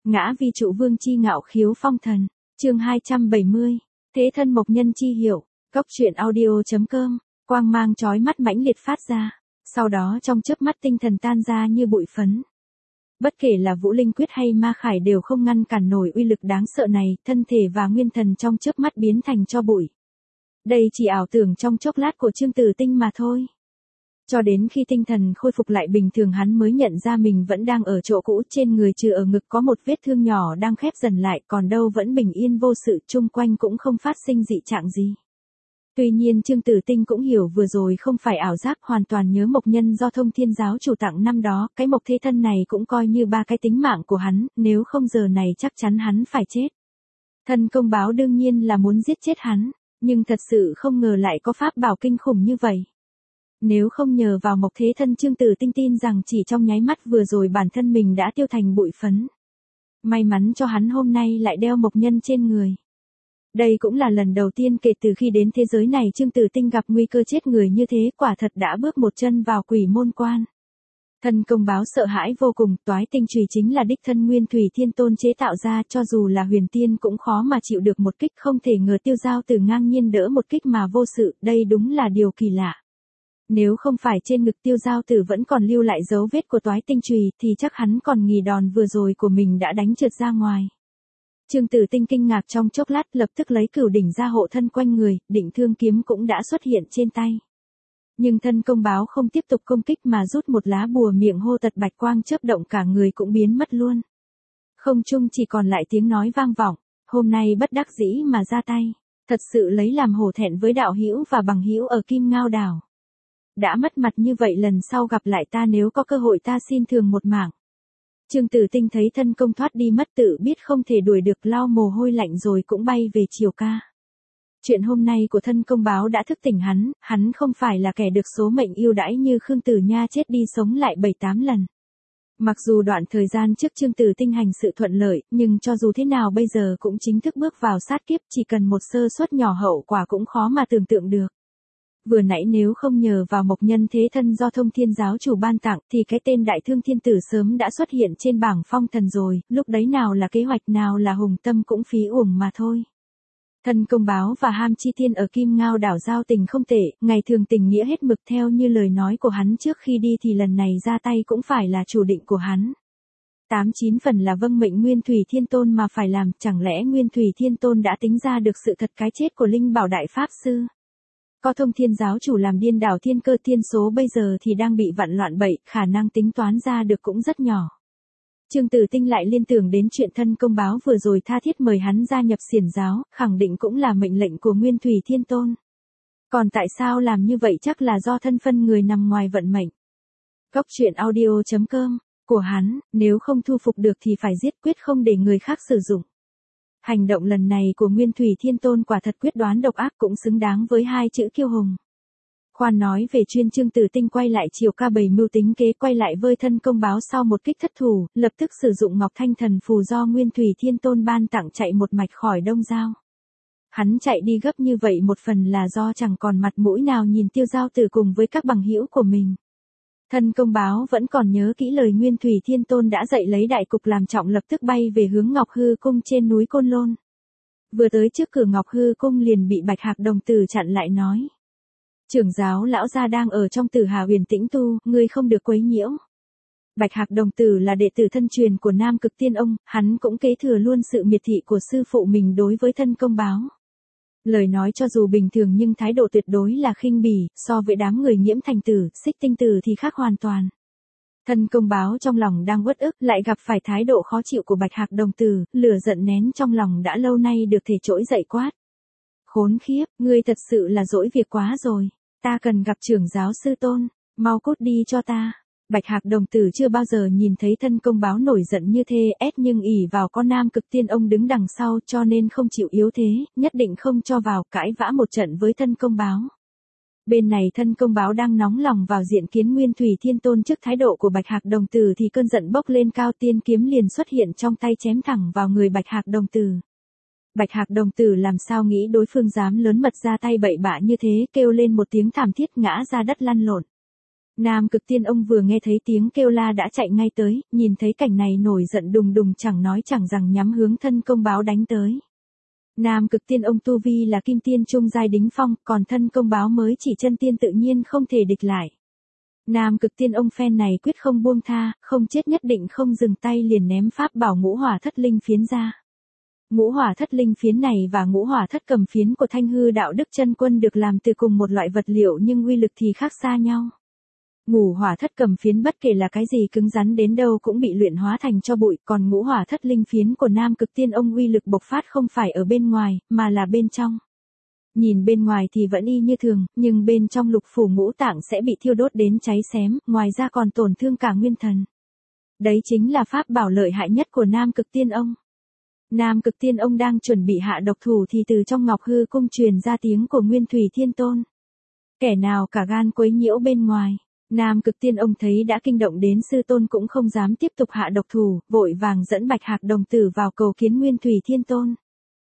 Ngã vi trụ vương chi ngạo khiếu phong thần, chương 270, thế thân mộc nhân chi hiệu, góc truyện audio.com, quang mang chói mắt mãnh liệt phát ra, sau đó trong chớp mắt tinh thần tan ra như bụi phấn. Bất kể là Vũ Linh Quyết hay Ma Khải đều không ngăn cản nổi uy lực đáng sợ này, thân thể và nguyên thần trong chớp mắt biến thành tro bụi. Đây chỉ ảo tưởng trong chốc lát của Trương Tử Tinh mà thôi. Cho đến khi tinh thần khôi phục lại bình thường hắn mới nhận ra mình vẫn đang ở chỗ cũ, trên người trừ ở ngực có một vết thương nhỏ đang khép dần lại, còn đâu vẫn bình yên vô sự, chung quanh cũng không phát sinh dị trạng gì. Tuy nhiên Trương Tử Tinh cũng hiểu vừa rồi không phải ảo giác, hoàn toàn nhớ mộc nhân do Thông Thiên giáo chủ tặng năm đó, cái mộc thế thân này cũng coi như ba cái tính mạng của hắn, nếu không giờ này chắc chắn hắn phải chết. Thân công báo đương nhiên là muốn giết chết hắn, nhưng thật sự không ngờ lại có pháp bảo kinh khủng như vậy. Nếu không nhờ vào mộc thế thân, Trương Tử Tinh tin rằng chỉ trong nháy mắt vừa rồi bản thân mình đã tiêu thành bụi phấn. May mắn cho hắn hôm nay lại đeo mộc nhân trên người. Đây cũng là lần đầu tiên kể từ khi đến thế giới này Trương Tử Tinh gặp nguy cơ chết người như thế, quả thật đã bước một chân vào quỷ môn quan. Thân công báo sợ hãi vô cùng, toái tinh chùy chính là đích thân Nguyên Thủy Thiên Tôn chế tạo ra, cho dù là huyền tiên cũng khó mà chịu được một kích, không thể ngờ Tiêu Giao Tử ngang nhiên đỡ một kích mà vô sự, đây đúng là điều kỳ lạ. Nếu không phải trên ngực Tiêu Giao Tử vẫn còn lưu lại dấu vết của toái tinh chùy thì chắc hắn còn nghi đòn vừa rồi của mình đã đánh trượt ra ngoài. Trương Tử Tinh kinh ngạc trong chốc lát, lập tức lấy cửu đỉnh ra hộ thân quanh người, định thương kiếm cũng đã xuất hiện trên tay. Nhưng thân công báo không tiếp tục công kích mà rút một lá bùa, miệng hô tật bạch quang chớp động, cả người cũng biến mất luôn. Không trung chỉ còn lại tiếng nói vang vọng, hôm nay bất đắc dĩ mà ra tay, thật sự lấy làm hổ thẹn với đạo hữu và bằng hữu ở Kim Ngao đảo. Đã mất mặt như vậy, lần sau gặp lại ta nếu có cơ hội ta xin thường một mạng. Trương Tử Tinh thấy thân công thoát đi mất, tự biết không thể đuổi được, lau mồ hôi lạnh rồi cũng bay về triều ca. Chuyện hôm nay của thân công báo đã thức tỉnh hắn không phải là kẻ được số mệnh ưu đãi như Khương Tử Nha chết đi sống lại 7-8 lần. Mặc dù đoạn thời gian trước Trương Tử Tinh hành sự thuận lợi, nhưng cho dù thế nào bây giờ cũng chính thức bước vào sát kiếp, chỉ cần một sơ suất nhỏ hậu quả cũng khó mà tưởng tượng được. Vừa nãy nếu không nhờ vào mộc nhân thế thân do Thông Thiên giáo chủ ban tặng thì cái tên Đại Thương Thiên Tử sớm đã xuất hiện trên bảng phong thần rồi, lúc đấy nào là kế hoạch nào là hùng tâm cũng phí uổng mà thôi. Thân công báo và Ham Chi Tiên ở Kim Ngao đảo giao tình không tệ, ngày thường tình nghĩa hết mực, theo như lời nói của hắn trước khi đi thì lần này ra tay cũng phải là chủ định của hắn. 8-9 phần là vâng mệnh Nguyên Thủy Thiên Tôn mà phải làm, chẳng lẽ Nguyên Thủy Thiên Tôn đã tính ra được sự thật cái chết của Linh Bảo Đại Pháp Sư? Có Thông Thiên giáo chủ làm điên đảo thiên cơ, thiên số bây giờ thì đang bị vặn loạn bậy, khả năng tính toán ra được cũng rất nhỏ. Trương Tử Tinh lại liên tưởng đến chuyện thân công báo vừa rồi tha thiết mời hắn gia nhập Xiển giáo, khẳng định cũng là mệnh lệnh của Nguyên Thủy Thiên Tôn. Còn tại sao làm như vậy chắc là do thân phân người nằm ngoài vận mệnh. Góc truyện audio.com, của hắn, nếu không thu phục được thì phải giết, quyết không để người khác sử dụng. Hành động lần này của Nguyên Thủy Thiên Tôn quả thật quyết đoán độc ác, cũng xứng đáng với hai chữ kiêu hùng. Khoan nói về chuyên, Trương Tử Tinh quay lại triều ca bày mưu tính kế, quay lại với thân công báo sau một kích thất thủ, lập tức sử dụng Ngọc Thanh Thần Phù do Nguyên Thủy Thiên Tôn ban tặng chạy một mạch khỏi Đông Giao. Hắn chạy đi gấp như vậy một phần là do chẳng còn mặt mũi nào nhìn Tiêu Giao Tử cùng với các bằng hữu của mình. Thân công báo vẫn còn nhớ kỹ lời Nguyên Thủy Thiên Tôn đã dạy, lấy đại cục làm trọng, lập tức bay về hướng Ngọc Hư Cung trên núi Côn Lôn. Vừa tới trước cửa Ngọc Hư Cung liền bị Bạch Hạc Đồng Tử chặn lại nói. Trưởng giáo lão gia đang ở trong Tử Hà Huyền tĩnh tu, ngươi không được quấy nhiễu. Bạch Hạc Đồng Tử là đệ tử thân truyền của Nam Cực Tiên Ông, hắn cũng kế thừa luôn sự miệt thị của sư phụ mình đối với thân công báo. Lời nói cho dù bình thường nhưng thái độ tuyệt đối là khinh bỉ, so với đám người Nhiễm Thành Tử, Xích Tinh Tử thì khác hoàn toàn. Thân công báo trong lòng đang uất ức, lại gặp phải thái độ khó chịu của Bạch Hạc Đồng Tử, lửa giận nén trong lòng đã lâu nay được thể trỗi dậy quát. Khốn khiếp, ngươi thật sự là dỗi việc quá rồi, ta cần gặp trưởng giáo sư tôn, mau cút đi cho ta. Bạch Hạc Đồng Tử chưa bao giờ nhìn thấy thân công báo nổi giận như thế, nhưng ỷ vào con Nam Cực Tiên Ông đứng đằng sau cho nên không chịu yếu thế, nhất định không cho vào, cãi vã một trận với thân công báo. Bên này thân công báo đang nóng lòng vào diện kiến Nguyên Thủy Thiên Tôn, trước thái độ của Bạch Hạc Đồng Tử thì cơn giận bốc lên cao, tiên kiếm liền xuất hiện trong tay chém thẳng vào người Bạch Hạc Đồng Tử. Bạch Hạc Đồng Tử làm sao nghĩ đối phương dám lớn mật ra tay bậy bạ như thế, kêu lên một tiếng thảm thiết ngã ra đất lăn lộn. Nam Cực Tiên ông vừa nghe thấy tiếng kêu la đã chạy ngay tới, nhìn thấy cảnh này nổi giận đùng đùng chẳng nói chẳng rằng nhắm hướng thân công báo đánh tới. Nam Cực Tiên ông tu vi là kim tiên trung giai đỉnh phong, còn thân công báo mới chỉ chân tiên tự nhiên không thể địch lại. Nam Cực Tiên ông phen này quyết không buông tha, không chết nhất định không dừng tay, liền ném pháp bảo ngũ hỏa thất linh phiến ra. Ngũ hỏa thất linh phiến này và ngũ hỏa thất cầm phiến của Thanh Hư Đạo Đức Chân Quân được làm từ cùng một loại vật liệu nhưng uy lực thì khác xa nhau. Ngũ hỏa thất cầm phiến bất kể là cái gì cứng rắn đến đâu cũng bị luyện hóa thành cho bụi, còn ngũ hỏa thất linh phiến của Nam Cực Tiên ông uy lực bộc phát không phải ở bên ngoài, mà là bên trong. Nhìn bên ngoài thì vẫn y như thường, nhưng bên trong lục phủ ngũ tạng sẽ bị thiêu đốt đến cháy xém, ngoài ra còn tổn thương cả nguyên thần. Đấy chính là pháp bảo lợi hại nhất của Nam Cực Tiên ông. Nam Cực Tiên ông đang chuẩn bị hạ độc thủ thì từ trong Ngọc Hư cung truyền ra tiếng của Nguyên Thủy Thiên Tôn. Kẻ nào cả gan quấy nhiễu bên ngoài. Nam Cực Tiên ông thấy đã kinh động đến sư tôn cũng không dám tiếp tục hạ độc thủ, vội vàng dẫn Bạch Hạc đồng tử vào cầu kiến Nguyên Thủy Thiên Tôn.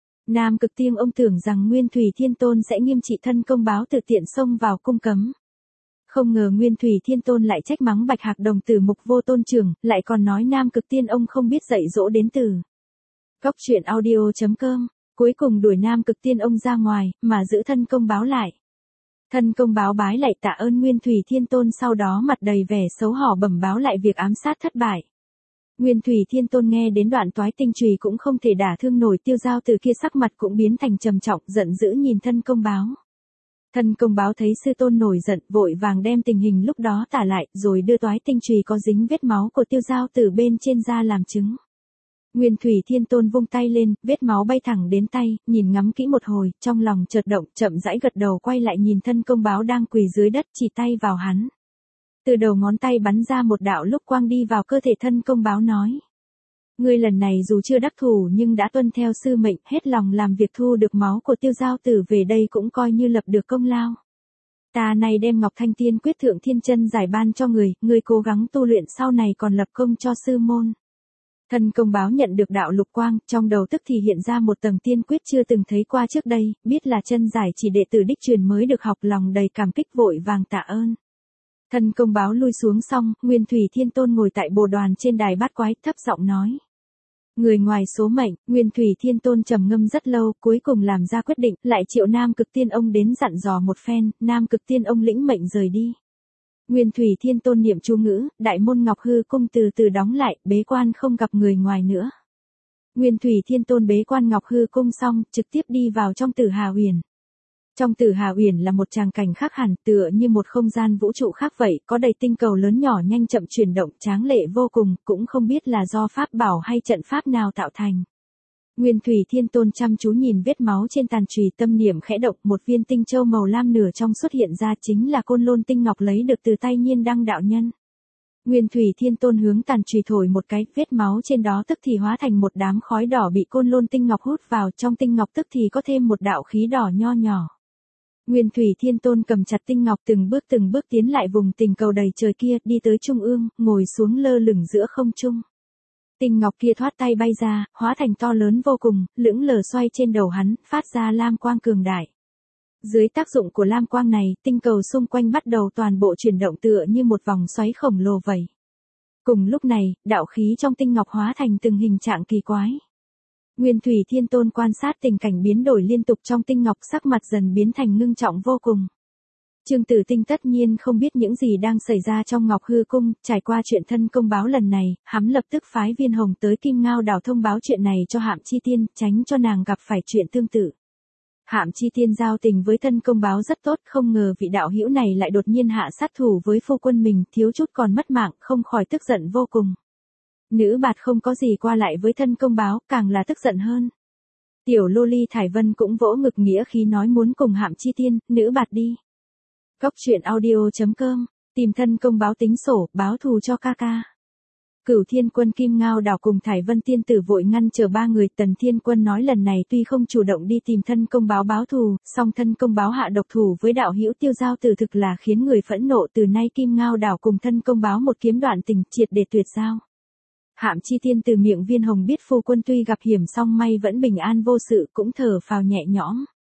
Nam Cực Tiên ông tưởng rằng Nguyên Thủy Thiên Tôn sẽ nghiêm trị thân công báo tự tiện xông vào cung cấm. Không ngờ Nguyên Thủy Thiên Tôn lại trách mắng Bạch Hạc đồng tử mục vô tôn trưởng, lại còn nói Nam Cực Tiên ông không biết dạy dỗ đến từ. Cóc truyện audio.com, cuối cùng đuổi Nam Cực Tiên ông ra ngoài, mà giữ thân công báo lại. Thân công báo bái lại tạ ơn Nguyên Thủy Thiên Tôn, sau đó mặt đầy vẻ xấu hổ bẩm báo lại việc ám sát thất bại. Nguyên Thủy Thiên Tôn nghe đến đoạn toái tinh chùy cũng không thể đả thương nổi Tiêu Giao Tử kia, sắc mặt cũng biến thành trầm trọng, giận dữ nhìn thân công báo. Thân công báo thấy sư tôn nổi giận, vội vàng đem tình hình lúc đó tả lại, rồi đưa toái tinh chùy có dính vết máu của Tiêu Giao Tử bên trên ra làm chứng. Nguyên Thủy Thiên Tôn vung tay lên, vết máu bay thẳng đến tay, nhìn ngắm kỹ một hồi, trong lòng chợt động, chậm rãi gật đầu quay lại nhìn thân công báo đang quỳ dưới đất, chỉ tay vào hắn. Từ đầu ngón tay bắn ra một đạo lúc quang đi vào cơ thể thân công báo, nói: Ngươi lần này dù chưa đắc thủ nhưng đã tuân theo sư mệnh, hết lòng làm việc thu được máu của Tiêu Giao Tử về đây cũng coi như lập được công lao. Ta này đem Ngọc Thanh Tiên Quyết Thượng Thiên Chân giải ban cho ngươi cố gắng tu luyện sau này còn lập công cho sư môn. Thân công báo nhận được đạo lục quang, trong đầu tức thì hiện ra một tầng tiên quyết chưa từng thấy qua trước đây, biết là chân giải chỉ đệ tử đích truyền mới được học, lòng đầy cảm kích vội vàng tạ ơn. Thân công báo lui xuống xong, Nguyên Thủy Thiên Tôn ngồi tại bồ đoàn trên đài bát quái, thấp giọng nói: Người ngoài số mệnh. Nguyên Thủy Thiên Tôn trầm ngâm rất lâu, cuối cùng làm ra quyết định, lại triệu Nam Cực Tiên ông đến dặn dò một phen, Nam Cực Tiên ông lĩnh mệnh rời đi. Nguyên Thủy Thiên Tôn niệm chú ngữ, đại môn Ngọc Hư cung từ từ đóng lại, bế quan không gặp người ngoài nữa. Nguyên Thủy Thiên Tôn bế quan Ngọc Hư cung xong, trực tiếp đi vào trong Tử Hà Uyển. Trong Tử Hà Uyển là một tràng cảnh khác hẳn, tựa như một không gian vũ trụ khác vậy, có đầy tinh cầu lớn nhỏ nhanh chậm chuyển động, tráng lệ vô cùng, cũng không biết là do pháp bảo hay trận pháp nào tạo thành. Nguyên Thủy Thiên Tôn chăm chú nhìn vết máu trên tàn chùy, tâm niệm khẽ động, một viên tinh châu màu lam nửa trong xuất hiện ra, chính là Côn Lôn tinh ngọc lấy được từ tay Nhiên Đăng đạo nhân. Nguyên Thủy Thiên Tôn hướng tàn chùy thổi một cái, vết máu trên đó tức thì hóa thành một đám khói đỏ bị Côn Lôn tinh ngọc hút vào, trong tinh ngọc tức thì có thêm một đạo khí đỏ nho nhỏ. Nguyên Thủy Thiên Tôn cầm chặt tinh ngọc từng bước tiến lại vùng tinh cầu đầy trời kia, đi tới trung ương, ngồi xuống lơ lửng giữa không trung. Tinh ngọc kia thoát tay bay ra, hóa thành to lớn vô cùng, lững lờ xoay trên đầu hắn, phát ra lam quang cường đại. Dưới tác dụng của lam quang này, tinh cầu xung quanh bắt đầu toàn bộ chuyển động tựa như một vòng xoáy khổng lồ vậy. Cùng lúc này, đạo khí trong tinh ngọc hóa thành từng hình trạng kỳ quái. Nguyên Thủy Thiên Tôn quan sát tình cảnh biến đổi liên tục trong tinh ngọc, sắc mặt dần biến thành ngưng trọng vô cùng. Trương Tử Tinh tất nhiên không biết những gì đang xảy ra trong Ngọc Hư cung, trải qua chuyện thân công báo lần này, hắn lập tức phái Viên Hồng tới Kim Ngao đảo thông báo chuyện này cho Hạm Chi Tiên, tránh cho nàng gặp phải chuyện tương tự. Hạm Chi Tiên giao tình với thân công báo rất tốt, không ngờ vị đạo hữu này lại đột nhiên hạ sát thủ với phu quân mình, thiếu chút còn mất mạng, không khỏi tức giận vô cùng. Nữ bạt không có gì qua lại với thân công báo, càng là tức giận hơn. Tiểu lô ly Thải Vân cũng vỗ ngực nghĩa khí nói muốn cùng Hạm Chi Tiên, nữ bạt đi. Cóc truyện audio.com, tìm thân công báo tính sổ, báo thù cho ca ca. Cửu Thiên Quân Kim Ngao đảo cùng Thải Vân tiên tử vội ngăn chờ ba người. Tần Thiên Quân nói lần này tuy không chủ động đi tìm thân công báo thù, song thân công báo hạ độc thủ với đạo hữu Tiêu Giao Tử thực là khiến người phẫn nộ. Từ nay Kim Ngao đảo cùng thân công báo một kiếm đoạn tình, triệt để tuyệt giao. Hạm Chi Tiên từ miệng Viên Hồng biết phu quân tuy gặp hiểm song may vẫn bình an vô sự, cũng thở phào nhẹ nhõm.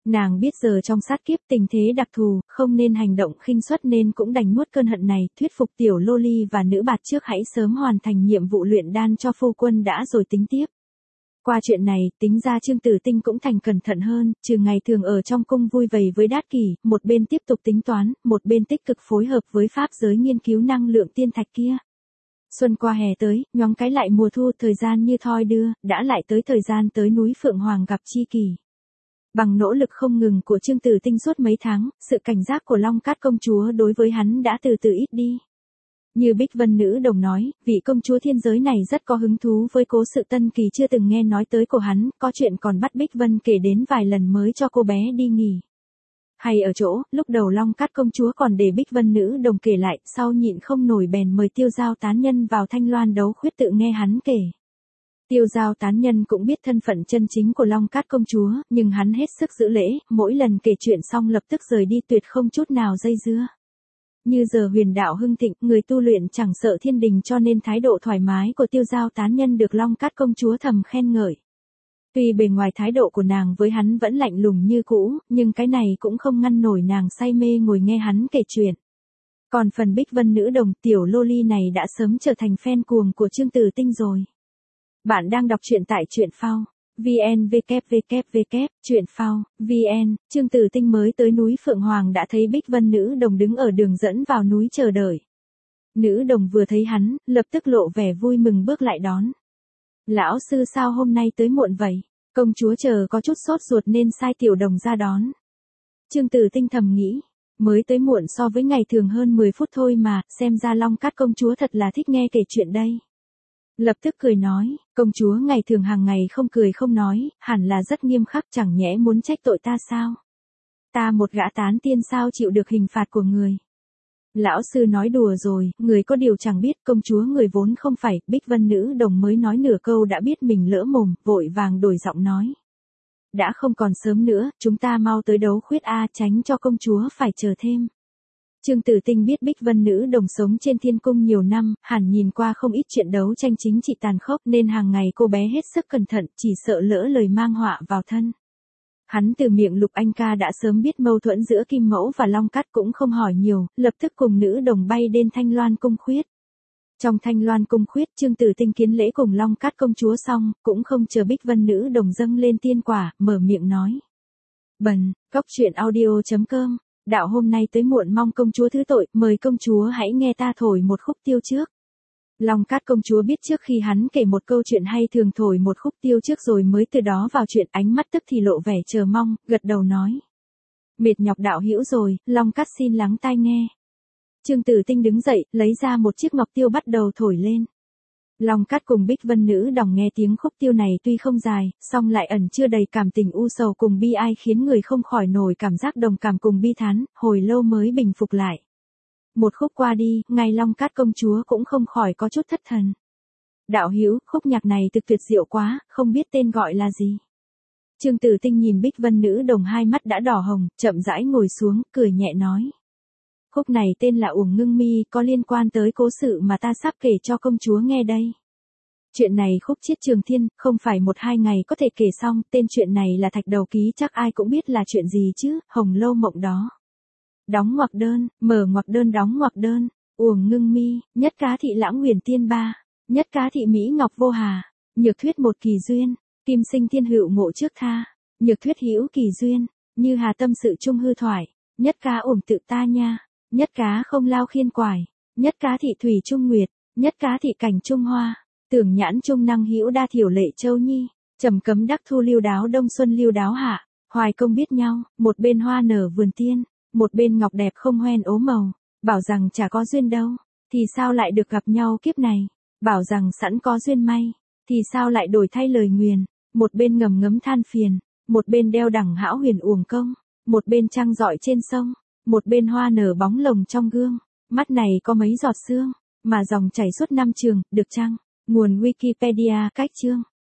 Nàng biết giờ trong sát kiếp tình thế đặc thù, không nên hành động khinh suất nên cũng đành nuốt cơn hận này, thuyết phục tiểu Loli và nữ bạt trước hãy sớm hoàn thành nhiệm vụ luyện đan cho phu quân đã rồi tính tiếp. Qua chuyện này, tính ra Trương Tử Tinh cũng thành cẩn thận hơn, trừ ngày thường ở trong cung vui vầy với Đát Kỷ, một bên tiếp tục tính toán, một bên tích cực phối hợp với pháp giới nghiên cứu năng lượng tiên thạch kia. Xuân qua hè tới, nhoáng cái lại mùa thu, thời gian như thoi đưa, đã lại tới thời gian tới núi Phượng Hoàng gặp Chi Kỳ. Bằng nỗ lực không ngừng của Trương Tử Tinh suốt mấy tháng, sự cảnh giác của Long Cát công chúa đối với hắn đã từ từ ít đi. Như Bích Vân nữ đồng nói, vị công chúa thiên giới này rất có hứng thú với cố sự Tân Kỳ chưa từng nghe nói tới của hắn, có chuyện còn bắt Bích Vân kể đến vài lần mới cho cô bé đi nghỉ. Hay ở chỗ, lúc đầu Long Cát công chúa còn để Bích Vân nữ đồng kể lại, sau nhịn không nổi bèn mời Tiêu Giao tán nhân vào Thanh Loan đấu khuyết tự nghe hắn kể. Tiêu Giao tán nhân cũng biết thân phận chân chính của Long Cát công chúa, nhưng hắn hết sức giữ lễ, mỗi lần kể chuyện xong lập tức rời đi tuyệt không chút nào dây dưa. Như giờ huyền đạo hưng thịnh, người tu luyện chẳng sợ thiên đình cho nên thái độ thoải mái của Tiêu Giao tán nhân được Long Cát công chúa thầm khen ngợi. Tuy bề ngoài thái độ của nàng với hắn vẫn lạnh lùng như cũ, nhưng cái này cũng không ngăn nổi nàng say mê ngồi nghe hắn kể chuyện. Còn phần Bích Vân nữ đồng tiểu Loli này đã sớm trở thành fan cuồng của Trương Tử Tinh rồi. Bạn đang đọc truyện tại truyện phao. VN www. Truyện phao, VN, Trương Tử Tinh mới tới núi Phượng Hoàng đã thấy Bích Vân nữ đồng đứng ở đường dẫn vào núi chờ đợi. Nữ đồng vừa thấy hắn, lập tức lộ vẻ vui mừng bước lại đón. Lão sư sao hôm nay tới muộn vậy? Công chúa chờ có chút sốt ruột nên sai tiểu đồng ra đón. Trương Tử Tinh thầm nghĩ, mới tới muộn so với ngày thường hơn 10 phút thôi mà, xem ra Long Cát công chúa thật là thích nghe kể chuyện đây. Lập tức cười nói, công chúa ngày thường hàng ngày không cười không nói, hẳn là rất nghiêm khắc, chẳng nhẽ muốn trách tội ta sao? Ta một gã tán tiên sao chịu được hình phạt của người? Lão sư nói đùa rồi, người có điều chẳng biết, công chúa người vốn không phải. Bích Vân nữ đồng mới nói nửa câu đã biết mình lỡ mồm, vội vàng đổi giọng nói. Đã không còn sớm nữa, chúng ta mau tới đấu khuyết A, tránh cho công chúa phải chờ thêm. Trương Tử Tinh biết Bích Vân nữ đồng sống trên thiên cung nhiều năm, hẳn nhìn qua không ít chuyện đấu tranh chính trị tàn khốc nên hàng ngày cô bé hết sức cẩn thận, chỉ sợ lỡ lời mang họa vào thân. Hắn từ miệng Lục Anh ca đã sớm biết mâu thuẫn giữa Kim Mẫu và Long Cát cũng không hỏi nhiều, lập tức cùng nữ đồng bay đến Thanh Loan cung khuyết. Trong Thanh Loan cung khuyết, Trương Tử Tinh kiến lễ cùng Long Cát công chúa xong, cũng không chờ Bích Vân nữ đồng dâng lên tiên quả, mở miệng nói. Bần, góc truyện audio.com, đạo hôm nay tới muộn mong công chúa thứ tội, mời công chúa hãy nghe ta thổi một khúc tiêu trước. Long Cát công chúa biết trước khi hắn kể một câu chuyện hay thường thổi một khúc tiêu trước rồi mới từ đó vào chuyện, ánh mắt tức thì lộ vẻ chờ mong, gật đầu nói. Mệt nhọc đạo hữu rồi, Long Cát xin lắng tai nghe. Trương Tử Tinh đứng dậy, lấy ra một chiếc ngọc tiêu bắt đầu thổi lên. Long Cát cùng Bích Vân nữ đồng nghe tiếng khúc tiêu này tuy không dài, song lại ẩn chưa đầy cảm tình u sầu cùng bi ai khiến người không khỏi nổi cảm giác đồng cảm cùng bi thán, hồi lâu mới bình phục lại. Một khúc qua đi, ngay Long Cát công chúa cũng không khỏi có chút thất thần. Đạo hữu, khúc nhạc này thực tuyệt diệu quá, không biết tên gọi là gì. Trương Tử Tinh nhìn Bích Vân nữ đồng hai mắt đã đỏ hồng, chậm rãi ngồi xuống, cười nhẹ nói. Khúc này tên là Uổng Ngưng Mi, có liên quan tới cố sự mà ta sắp kể cho công chúa nghe đây. Chuyện này khúc chiết trường thiên, không phải 1-2 ngày có thể kể xong, tên chuyện này là Thạch Đầu Ký, chắc ai cũng biết là chuyện gì chứ, Hồng Lâu Mộng đó. Đóng ngoặc đơn, mở ngoặc đơn đóng ngoặc đơn, Uổng Ngưng Mi, nhất cá thị lãng huyền tiên ba, nhất cá thị Mỹ Ngọc vô hà, nhược thuyết một kỳ duyên, kim sinh thiên hữu ngộ trước tha, nhược thuyết hữu kỳ duyên, như hà tâm sự chung hư thoại, nhất cá ổm tự ta nha, nhất cá không lao khiên quải, nhất cá thị thủy trung nguyệt, nhất cá thị cảnh trung hoa, tưởng nhãn trung năng hữu đa thiểu lệ châu nhi, trầm cấm đắc thu lưu đáo đông xuân lưu đáo hạ, hoài công biết nhau, một bên hoa nở vườn tiên, một bên ngọc đẹp không hoen ố màu, bảo rằng chả có duyên đâu, thì sao lại được gặp nhau kiếp này, bảo rằng sẵn có duyên may, thì sao lại đổi thay lời nguyền, một bên ngầm ngấm than phiền, một bên đeo đẳng hão huyền uổng công, một bên trăng rọi trên sông, một bên hoa nở bóng lồng trong gương, mắt này có mấy giọt sương, mà dòng chảy suốt năm trường, được chăng? Nguồn Wikipedia, cách chương.